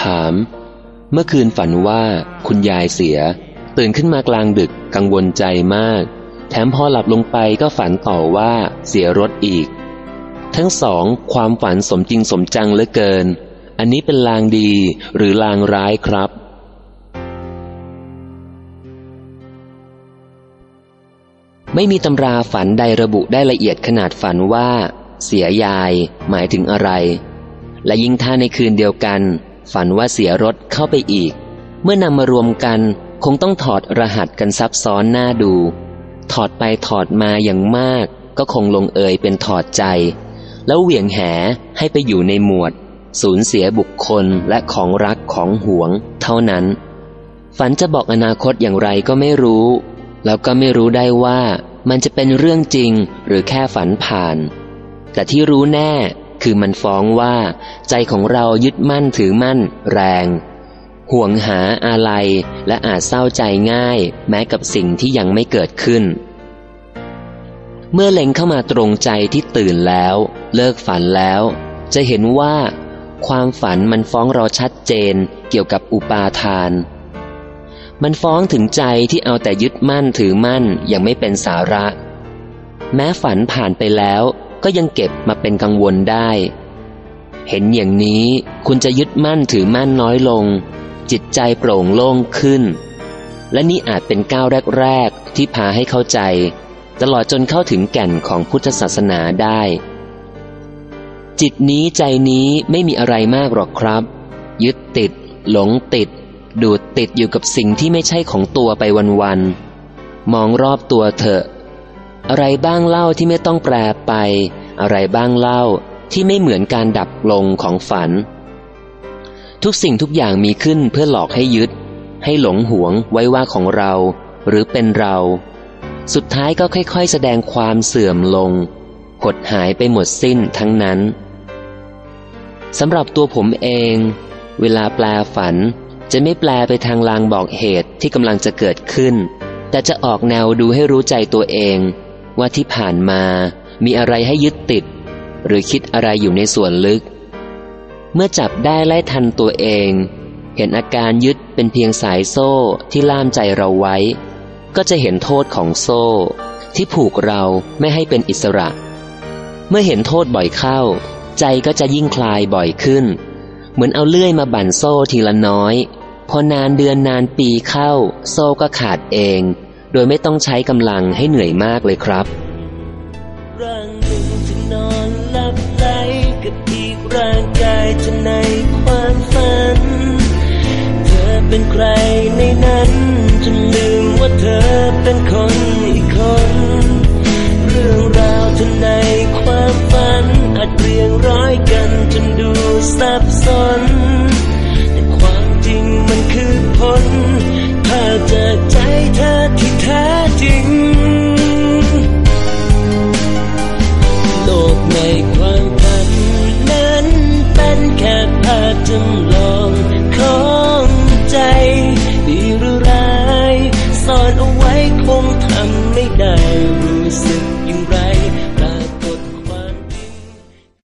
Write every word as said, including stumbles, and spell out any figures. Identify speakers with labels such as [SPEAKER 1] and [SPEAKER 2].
[SPEAKER 1] ามเมื่อคืนฝันว่าคุณยายเสียตื่นขึ้นมากลางดึกกังวลใจมากแถมพอหลับลงไปก็ฝันต่อว่าเสียรถอีกทั้งสองความฝันสมจริงสมจังเหลือเกินอันนี้เป็นลางดีหรือลางร้ายครับไม่มีตำราฝันใดระบุได้ละเอียดขนาดฝันว่าเสียยายหมายถึงอะไรและยิ่งถ้าในคืนเดียวกันฝันว่าเสียรถเข้าไปอีกเมื่อนำมารวมกันคงต้องถอดรหัสกันซับซ้อนหน้าดูถอดไปถอดมาอย่างมากก็คงลงเอยเป็นถอดใจแล้วเหวี่ยงแหให้ไปอยู่ในหมวดสูญเสียบุคคลและของรักของหวงเท่านั้นฝันจะบอกอนาคตอย่างไรก็ไม่รู้แล้วก็ไม่รู้ได้ว่ามันจะเป็นเรื่องจริงหรือแค่ฝันผ่านแต่ที่รู้แน่คือมันฟ้องว่าใจของเรายึดมั่นถือมั่นแรงห่วงหาอาลัยและอาจเศร้าใจง่ายแม้กับสิ่งที่ยังไม่เกิดขึ้นเมื่อเล็งเข้ามาตรงใจที่ตื่นแล้วเลิกฝันแล้วจะเห็นว่าความฝันมันฟ้องเราชัดเจนเกี่ยวกับอุปาทานมันฟ้องถึงใจที่เอาแต่ยึดมั่นถือมั่นยังไม่เป็นสาระแม้ฝันผ่านไปแล้วก็ยังเก็บมาเป็นกังวลได้เห็นอย่างนี้คุณจะยึดมั่นถือมั่นน้อยลงจิตใจโปร่งโล่งขึ้นและนี่อาจเป็นก้าวแรกๆที่พาให้เข้าใจตลอดจนเข้าถึงแก่นของพุทธศาสนาได้จิตนี้ใจนี้ไม่มีอะไรมากหรอกครับยึดติดหลงติดดูดติดอยู่กับสิ่งที่ไม่ใช่ของตัวไปวันๆมองรอบตัวเถอะอะไรบ้างเล่าที่ไม่ต้องแปรไปอะไรบ้างเล่าที่ไม่เหมือนการดับลงของฝันทุกสิ่งทุกอย่างมีขึ้นเพื่อหลอกให้ยึดให้หลงหวงไว้ว่าของเราหรือเป็นเราสุดท้ายก็ค่อยๆแสดงความเสื่อมลงหดหายไปหมดสิ้นทั้งนั้นสำหรับตัวผมเองเวลาแปลฝันจะไม่แปลไปทางลางบอกเหตุที่กำลังจะเกิดขึ้นแต่จะออกแนวดูให้รู้ใจตัวเองว่าที่ผ่านมามีอะไรให้ยึดติดหรือคิดอะไรอยู่ในส่วนลึกเมื่อจับได้ไล่ทันตัวเองเห็นอาการยึดเป็นเพียงสายโซ่ที่ล่ามใจเราไว้ก็จะเห็นโทษของโซ่ที่ผูกเราไม่ให้เป็นอิสระเมื่อเห็นโทษบ่อยเข้าใจก็จะยิ่งคลายบ่อยขึ้นเหมือนเอาเลื่อยมาบั่นโซ่ทีละน้อยพอนานเดือนนานปีเข้าโซ่ก็ขาดเองโดยไม่ต้องใช้กำลังให้เหนื่อยมากเลยครับ
[SPEAKER 2] ร่างหนึ่งจะนอนหลับไหลกับอีกร่างกายจะในความฝันเธอเป็นใครในนั้นจนลืมว่าเธอเป็นคนอีกคนเรื่องราวเธอในความฝันอาจเรียงร้อยกันจนดูซับซ้อนแต่ความจริงมันคือผลภาพจากใจเธอที่แท้จริงโลกในความฝันนั้นเป็นแค่ภาพจำลองของใจดีหรือร้ายซ่อนเอาไว้คงทำไม่ได้